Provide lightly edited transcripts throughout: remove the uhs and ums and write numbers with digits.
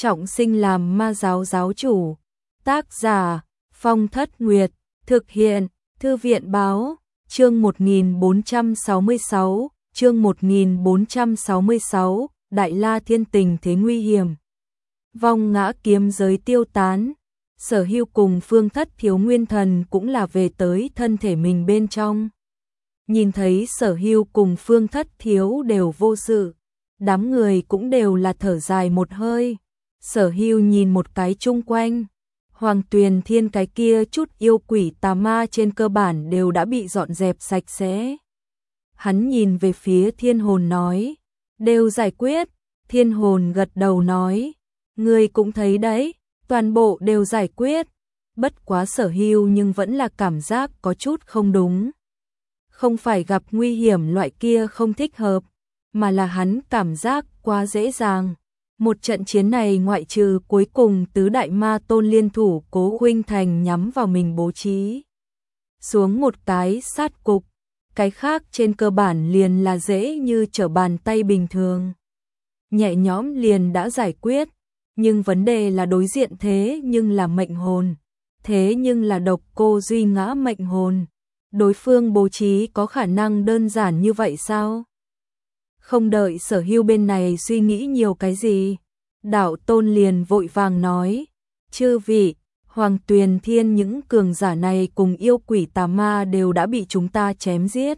trọng sinh làm ma giáo giáo chủ. Tác giả Phong Thất Nguyệt. Thực hiện Thư viện Báo. Chương 1466. Chương 1466. Đại La Thiên tình thế nguy hiểm. Vong ngã kiếm giới tiêu tán. Sở Hưu cùng Phương Thất Thiếu Nguyên Thần cũng là về tới thân thể mình bên trong. Nhìn thấy Sở Hưu cùng Phương Thất Thiếu đều vô sự, đám người cũng đều là thở dài một hơi. Sở Hưu nhìn một cái chung quanh, Hoàng Tuyền Thiên cái kia chút yêu quỷ tà ma trên cơ bản đều đã bị dọn dẹp sạch sẽ. Hắn nhìn về phía Thiên Hồn nói, đều giải quyết. Thiên Hồn gật đầu nói, người cũng thấy đấy, toàn bộ đều giải quyết. Bất quá Sở Hưu nhưng vẫn là cảm giác có chút không đúng. Không phải gặp nguy hiểm loại kia không thích hợp, mà là hắn cảm giác quá dễ dàng. Một trận chiến này ngoại trừ cuối cùng tứ đại ma tôn liên thủ Cố Huynh Thành nhắm vào mình bố trí xuống một cái sát cục, cái khác trên cơ bản liền là dễ như trở bàn tay bình thường. Nhẹ nhõm liền đã giải quyết, nhưng vấn đề là đối diện thế nhưng là mệnh hồn, thế nhưng là độc cô duy ngã mệnh hồn. Đối phương bố trí có khả năng đơn giản như vậy sao? Không đợi Sở Hưu bên này suy nghĩ nhiều cái gì, Đạo Tôn liền vội vàng nói, chư vị, Hoàng Tuyền Thiên những cường giả này cùng yêu quỷ tà ma đều đã bị chúng ta chém giết.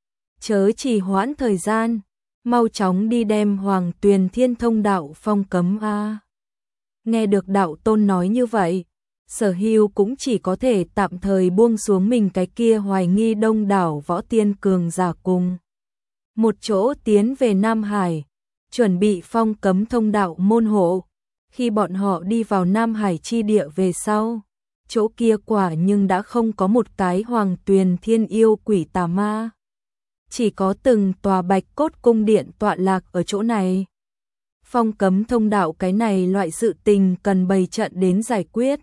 Chớ trì hoãn thời gian, mau chóng đi đem Hoàng Tuyền Thiên thông đạo phong cấm a. Nghe được Đạo Tôn nói như vậy, Sở Hưu cũng chỉ có thể tạm thời buông xuống mình cái kia hoài nghi đông đảo võ tiên cường giả cùng một chỗ tiến về Nam Hải, chuẩn bị phong cấm thông đạo môn hộ. Khi bọn họ đi vào Nam Hải chi địa về sau, chỗ kia quả nhưng đã không có một cái Hoàng Tuyền Thiên yêu quỷ tà ma. Chỉ có từng tòa bạch cốt cung điện tọa lạc ở chỗ này. Phong cấm thông đạo cái này loại sự tình cần bày trận đến giải quyết.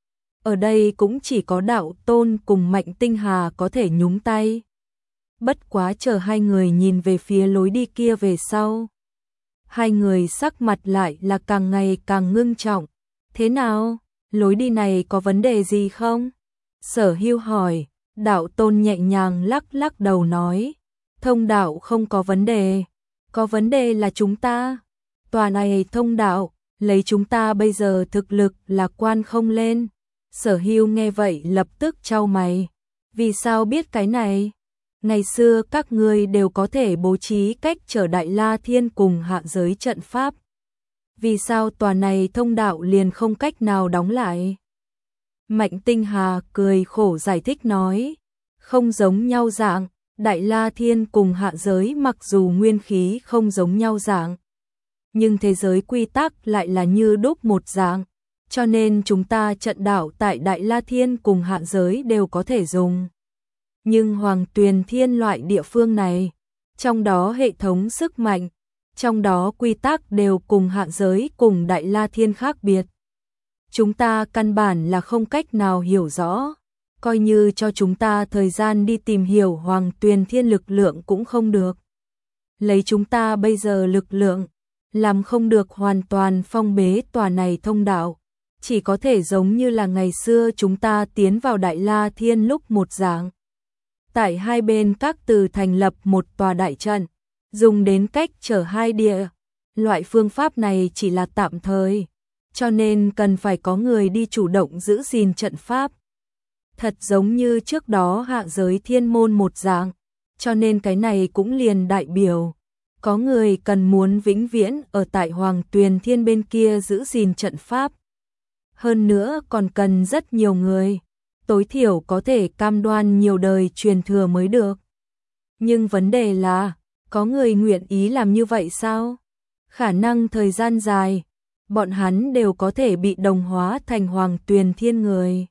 Ở đây cũng chỉ có Đạo Tôn cùng Mạnh Tinh Hà có thể nhúng tay. Bất quá chờ hai người nhìn về phía lối đi kia về sau, hai người sắc mặt lại là càng ngày càng ngưng trọng. Thế nào? Lối đi này có vấn đề gì không? Sở Hưu hỏi. Đạo Tôn nhẹ nhàng lắc lắc đầu nói, thông đạo không có vấn đề, có vấn đề là chúng ta. Tòa này thông đạo, lấy chúng ta bây giờ thực lực là quan không lên. Sở Hưu nghe vậy lập tức chau mày. Vì sao biết cái này? Ngày xưa các ngươi đều có thể bố trí cách trở Đại La Thiên cùng hạ giới trận pháp. Vì sao tòa này thông đạo liền không cách nào đóng lại? Mạnh Tinh Hà cười khổ giải thích nói, không giống nhau dạng, Đại La Thiên cùng hạ giới mặc dù nguyên khí không giống nhau dạng, nhưng thế giới quy tắc lại là như đúc một dạng. Cho nên chúng ta trận đạo tại Đại La Thiên cùng hạ giới đều có thể dùng. Nhưng Hoàng Tuyền Thiên loại địa phương này, trong đó hệ thống sức mạnh, trong đó quy tắc đều cùng hạ giới cùng Đại La Thiên khác biệt. Chúng ta căn bản là không cách nào hiểu rõ, coi như cho chúng ta thời gian đi tìm hiểu Hoàng Tuyền Thiên lực lượng cũng không được. Lấy chúng ta bây giờ lực lượng, làm không được hoàn toàn phong bế tòa này thông đạo. Chỉ có thể giống như là ngày xưa chúng ta tiến vào Đại La Thiên lúc một dạng. Tại hai bên các từ thành lập một tòa đại trận, dùng đến cách trở hai địa. Loại phương pháp này chỉ là tạm thời, cho nên cần phải có người đi chủ động giữ gìn trận pháp. Thật giống như trước đó hạ giới thiên môn một dạng, cho nên cái này cũng liền đại biểu. Có người cần muốn vĩnh viễn ở tại Hoàng Tuyền Thiên bên kia giữ gìn trận pháp. Hơn nữa còn cần rất nhiều người, tối thiểu có thể cam đoan nhiều đời truyền thừa mới được. Nhưng vấn đề là, có người nguyện ý làm như vậy sao? Khả năng thời gian dài, bọn hắn đều có thể bị đồng hóa thành Hoàng Tuyền Thiên người.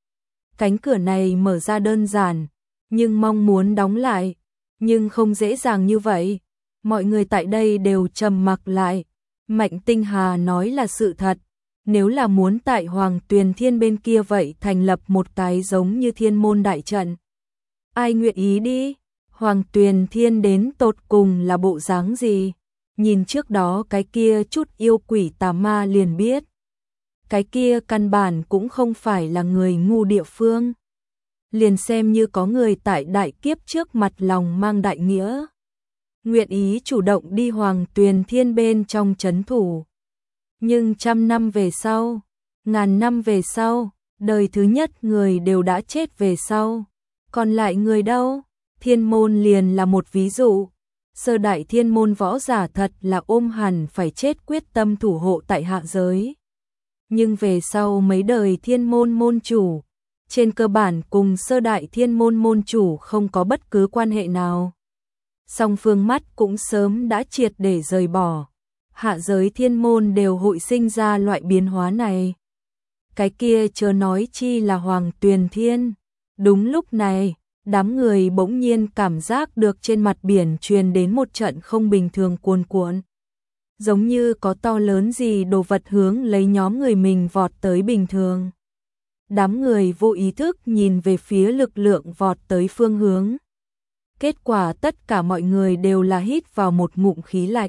Cánh cửa này mở ra đơn giản, nhưng mong muốn đóng lại, nhưng không dễ dàng như vậy. Mọi người tại đây đều trầm mặc lại. Mạnh Tinh Hà nói là sự thật. Nếu là muốn tại Hoàng Tuyền Thiên bên kia vậy thành lập một cái giống như thiên môn đại trận. Ai nguyện ý đi? Hoàng Tuyền Thiên đến tột cùng là bộ dáng gì? Nhìn trước đó cái kia chút yêu quỷ tà ma liền biết. Cái kia căn bản cũng không phải là người ngu địa phương. Liền xem như có người tại đại kiếp trước mặt lòng mang đại nghĩa. Nguyện ý chủ động đi Hoàng Tuyền Thiên bên trong trấn thủ. Nhưng 100 năm về sau, 1000 năm về sau, đời thứ nhất người đều đã chết về sau. Còn lại người đâu? Thiên môn liền là một ví dụ. Sơ đại thiên môn võ giả thật là ôm hẳn phải chết quyết tâm thủ hộ tại hạ giới. Nhưng về sau mấy đời thiên môn môn chủ, trên cơ bản cùng sơ đại thiên môn môn chủ không có bất cứ quan hệ nào. Song phương mắt cũng sớm đã triệt để rời bỏ. Hạ giới thiên môn đều hội sinh ra loại biến hóa này. Cái kia chớ nói chi là Hoàng Tuyền Thiên. Đúng lúc này, đám người bỗng nhiên cảm giác được trên mặt biển truyền đến một trận không bình thường cuồn cuộn. Giống như có to lớn gì đồ vật hướng lấy nhóm người mình vọt tới bình thường. Đám người vô ý thức nhìn về phía lực lượng vọt tới phương hướng. Kết quả tất cả mọi người đều là hít vào một ngụm khí lạnh.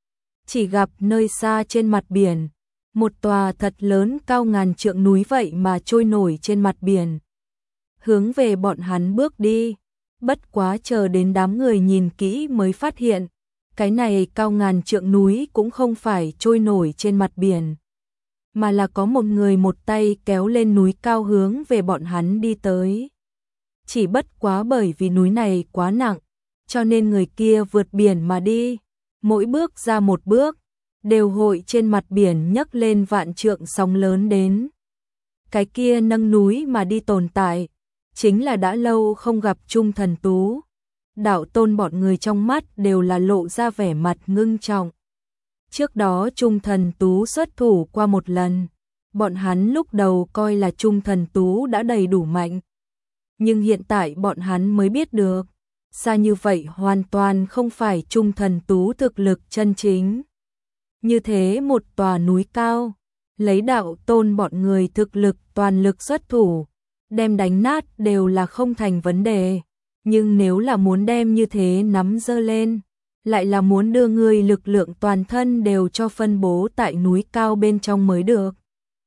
Chỉ gặp nơi xa trên mặt biển, một tòa thật lớn cao ngàn trượng núi vậy mà trôi nổi trên mặt biển. Hướng về bọn hắn bước đi, bất quá chờ đến đám người nhìn kỹ mới phát hiện, cái này cao ngàn trượng núi cũng không phải trôi nổi trên mặt biển, mà là có một người một tay kéo lên núi cao hướng về bọn hắn đi tới. Chỉ bất quá bởi vì núi này quá nặng, cho nên người kia vượt biển mà đi, mỗi bước ra một bước, đều hội trên mặt biển nhấc lên vạn trượng sóng lớn đến. Cái kia nâng núi mà đi tồn tại, chính là đã lâu không gặp Trung Thần Tú. Đạo Tôn bọn người trong mắt đều là lộ ra vẻ mặt ngưng trọng. Trước đó Trung Thần Tú xuất thủ qua một lần, bọn hắn lúc đầu coi là Trung Thần Tú đã đầy đủ mạnh. Nhưng hiện tại bọn hắn mới biết được, xa như vậy hoàn toàn không phải Trung Thần Tú thực lực chân chính. Như thế một tòa núi cao, lấy Đạo Tôn bọn người thực lực toàn lực xuất thủ, đem đánh nát đều là không thành vấn đề. Nhưng nếu là muốn đem như thế nắm giơ lên, lại là muốn đưa người lực lượng toàn thân đều cho phân bố tại núi cao bên trong mới được.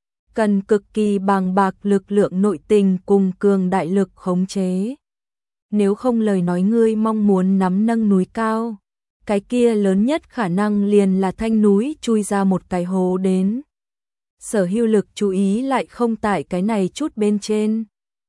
Cần cực kỳ bàng bạc lực lượng nội tình cùng cường đại lực khống chế. Nếu không lời nói ngươi mong muốn nắm nâng núi cao, cái kia lớn nhất khả năng liền là thanh núi chui ra một cái hố đến. Sở Hưu Lực chú ý lại không tại cái này chút bên trên,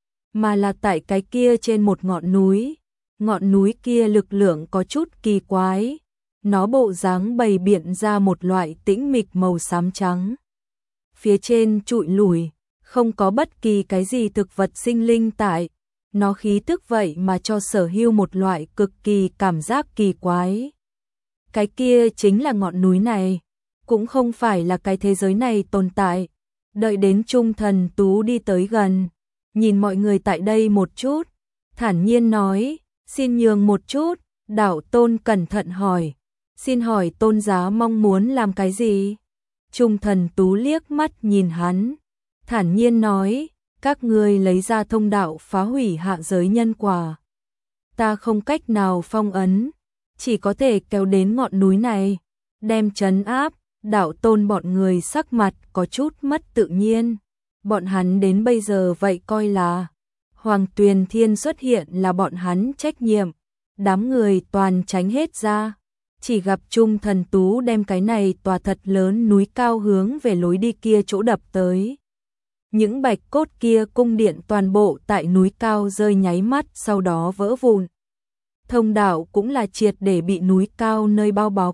mà là tại cái kia trên một ngọn núi. Ngọn núi kia lực lượng có chút kỳ quái, nó bộ dáng bày biện ra một loại tĩnh mịch màu xám trắng. Phía trên trụi lủi, không có bất kỳ cái gì thực vật sinh linh tại, nó khí tức vậy mà cho Sở Hưu một loại cực kỳ cảm giác kỳ quái. Cái kia chính là ngọn núi này, cũng không phải là cái thế giới này tồn tại. Đợi đến Trung Thần Tú đi tới gần, nhìn mọi người tại đây một chút, thản nhiên nói, xin nhường một chút. Đạo Tôn cẩn thận hỏi, xin hỏi tôn giá mong muốn làm cái gì? Trung Thần Tú liếc mắt nhìn hắn, thản nhiên nói, các ngươi lấy ra thông đạo phá hủy hạ giới nhân quả. Ta không cách nào phong ấn, chỉ có thể kéo đến ngọn núi này, đem trấn áp. Đạo Tôn bọn người sắc mặt có chút mất tự nhiên. Bọn hắn đến bây giờ vậy coi là Hoàng Tuyền Thiên xuất hiện là bọn hắn trách nhiệm. Đám người toàn tránh hết ra, chỉ gặp Trung Thần Tú đem cái này tòa thật lớn núi cao hướng về lối đi kia chỗ đập tới. Những bạch cốt kia cung điện toàn bộ tại núi cao rơi nháy mắt sau đó vỡ vụn. Thông đạo cũng là triệt để bị núi cao nơi bao bọc.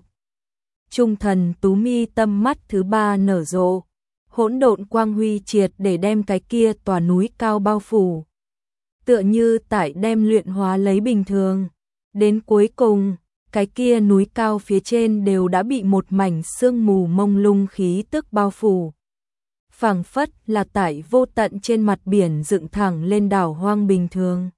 Trung Thần Tú mi tâm mắt thứ ba nở rộ, hỗn độn quang huy triệt để đem cái kia tòa núi cao bao phủ. Tựa như tại đem luyện hóa lấy bình thường. Đến cuối cùng, cái kia núi cao phía trên đều đã bị một mảnh sương mù mông lung khí tức bao phủ. Phảng phất là tại vô tận trên mặt biển dựng thẳng lên đảo hoang bình thường.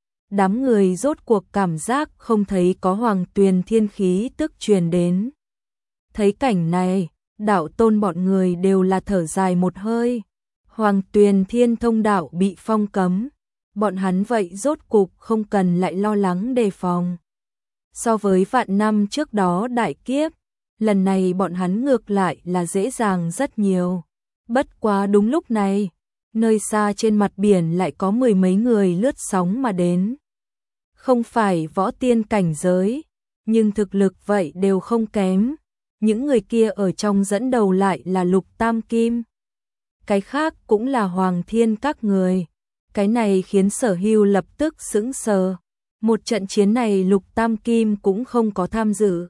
Đám người rốt cuộc cảm giác không thấy có Hoàng Tuyền Thiên khí tức truyền đến. Thấy cảnh này, Đạo Tôn bọn người đều là thở dài một hơi. Hoàng Tuyền Thiên thông đạo bị phong cấm, bọn hắn vậy rốt cục không cần lại lo lắng đề phòng. So với vạn năm trước đó đại kiếp, lần này bọn hắn ngược lại là dễ dàng rất nhiều. Bất quá đúng lúc này, nơi xa trên mặt biển lại có mười mấy người lướt sóng mà đến. Không phải võ tiên cảnh giới, nhưng thực lực vậy đều không kém. Những người kia ở trong dẫn đầu lại là Lục Tam Kim. Cái khác cũng là Hoàng Thiên các người. Cái này khiến Sở Hưu lập tức sững sờ. Một trận chiến này Lục Tam Kim cũng không có tham dự.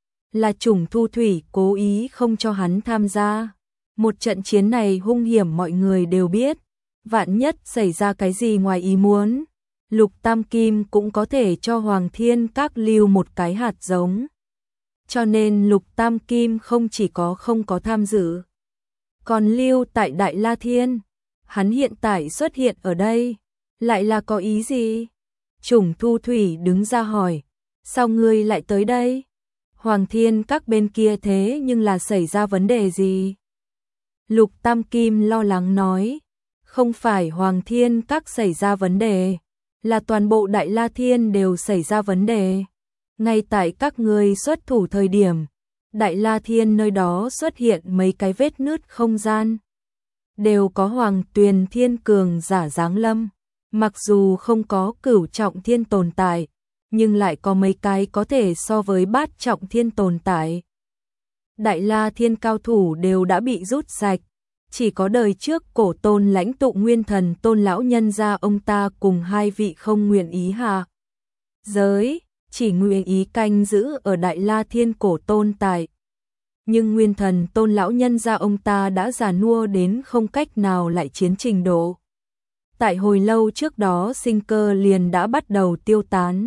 Là Trùng Thu Thủy cố ý không cho hắn tham gia. Một trận chiến này hung hiểm mọi người đều biết. Vạn nhất xảy ra cái gì ngoài ý muốn, Lục Tam Kim cũng có thể cho Hoàng Thiên các lưu một cái hạt giống. Cho nên Lục Tam Kim không chỉ không có tham dự, còn lưu tại Đại La Thiên. Hắn hiện tại xuất hiện ở đây, lại là có ý gì? Trùng Thu Thủy đứng ra hỏi, sao ngươi lại tới đây? Hoàng Thiên các bên kia thế nhưng là xảy ra vấn đề gì? Lục Tam Kim lo lắng nói, không phải Hoàng Thiên các xảy ra vấn đề, là toàn bộ Đại La Thiên đều xảy ra vấn đề. Ngay tại các ngươi xuất thủ thời điểm, Đại La Thiên nơi đó xuất hiện mấy cái vết nứt không gian. Đều có Hoàng Tuyền Thiên cường giả giáng lâm, mặc dù không có Cửu Trọng Thiên tồn tại, nhưng lại có mấy cái có thể so với Bát Trọng Thiên tồn tại. Đại La Thiên cao thủ đều đã bị rút sạch, chỉ có đời trước Cổ Tôn lãnh tụ Nguyên Thần Tôn lão nhân gia ông ta cùng hai vị không nguyện ý hạ giới, chỉ nguyện ý canh giữ ở Đại La Thiên Cổ Tôn tại. Nhưng Nguyên Thần Tôn lão nhân gia ông ta đã già nua đến không cách nào lại chiến trình độ. Tại hồi lâu trước đó sinh cơ liền đã bắt đầu tiêu tán.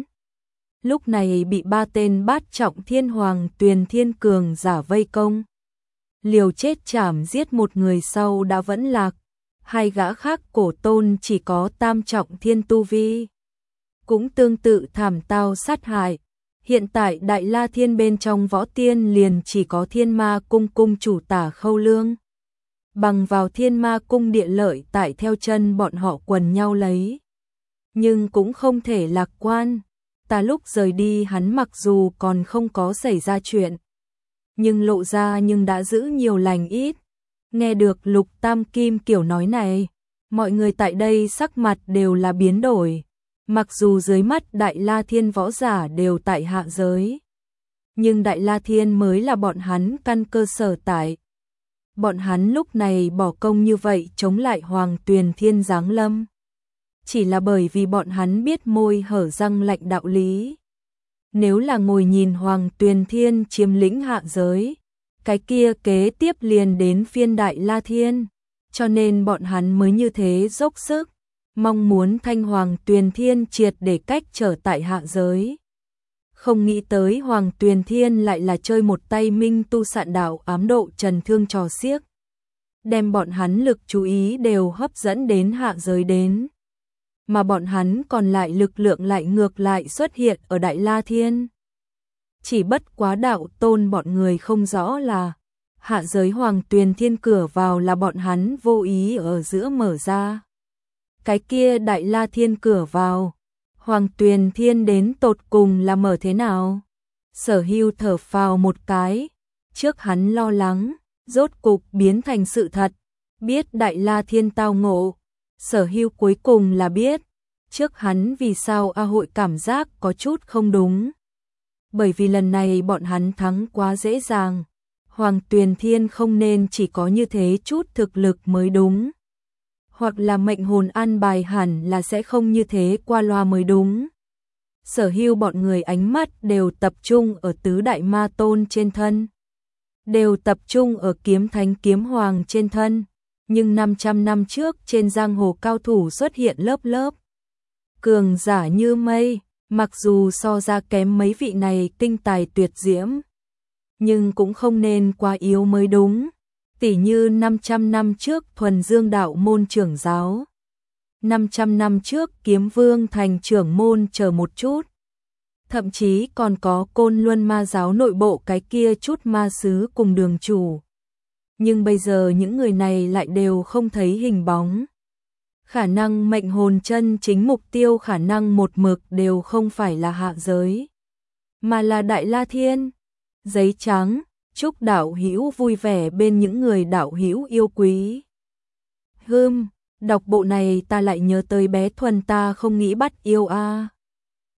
Lúc này bị ba tên Bát Trọng Thiên Hoàng Tuyền Thiên cường giả vây công. Liều chết chảm giết một người sau đã vẫn lạc, hai gã khác Cổ Tôn chỉ có Tam Trọng Thiên tu vi, cũng tương tự thảm tao sát hại. Hiện tại Đại La Thiên bên trong võ tiên liền chỉ có Thiên Ma Cung cung chủ Tả Khâu Lương. Bằng vào Thiên Ma Cung địa lợi tại theo chân bọn họ quần nhau lấy. Nhưng cũng không thể lạc quan. Ta lúc rời đi hắn mặc dù còn không có xảy ra chuyện, nhưng lộ ra nhưng đã giữ nhiều lành ít. Nghe được Lục Tam Kim kiểu nói này, mọi người tại đây sắc mặt đều là biến đổi. Mặc dù dưới mắt Đại La Thiên võ giả đều tại hạ giới, nhưng Đại La Thiên mới là bọn hắn căn cơ sở tại. Bọn hắn lúc này bỏ công như vậy chống lại Hoàng Tuyền Thiên giáng lâm, chỉ là bởi vì bọn hắn biết môi hở răng lạnh đạo lý. Nếu là ngồi nhìn Hoàng Tuyền Thiên chiếm lĩnh hạ giới, cái kia kế tiếp liền đến phiên Đại La Thiên, cho nên bọn hắn mới như thế dốc sức, mong muốn thanh Hoàng Tuyền Thiên triệt để cách trở tại hạ giới. Không nghĩ tới Hoàng Tuyền Thiên lại là chơi một tay minh tu sạn đạo ám độ trần thương trò xiếc, đem bọn hắn lực chú ý đều hấp dẫn đến hạ giới đến. Mà bọn hắn còn lại lực lượng lại ngược lại xuất hiện ở Đại La Thiên. Chỉ bất quá đạo tôn bọn người không rõ là hạ giới Hoàng Tuyền Thiên cửa vào là bọn hắn vô ý ở giữa mở ra. Cái kia Đại La Thiên cửa vào, Hoàng Tuyền Thiên đến tột cùng là mở thế nào? Sở Hưu thở phào một cái, trước hắn lo lắng, rốt cục biến thành sự thật, biết Đại La Thiên tao ngộ. Sở Hưu cuối cùng là biết, trước hắn vì sao hội cảm giác có chút không đúng. Bởi vì lần này bọn hắn thắng quá dễ dàng, Hoàng Tuyền Thiên không nên chỉ có như thế chút thực lực mới đúng. Hoặc là mệnh hồn an bài hẳn là sẽ không như thế qua loa mới đúng. Sở Hưu bọn người ánh mắt đều tập trung ở tứ đại ma tôn trên thân, đều tập trung ở kiếm thánh kiếm hoàng trên thân. Nhưng 500 năm trước trên giang hồ cao thủ xuất hiện lớp lớp cường giả như mây, mặc dù so ra kém mấy vị này kinh tài tuyệt diễm, nhưng cũng không nên quá yếu mới đúng. Tỷ như 500 năm trước Thuần Dương đạo môn trưởng giáo, 500 năm trước Kiếm Vương thành trưởng môn chờ một chút, thậm chí còn có Côn Luân ma giáo nội bộ cái kia chút ma sứ cùng đường chủ. Nhưng bây giờ những người này lại đều không thấy hình bóng. Khả năng mệnh hồn chân chính mục tiêu khả năng một mực đều không phải là hạ giới, mà là Đại La Thiên. Giấy trắng, Chúc đạo hữu vui vẻ bên những người đạo hữu yêu quý. Đọc bộ này ta lại nhớ tới bé Thuần, ta không nghĩ bắt yêu a.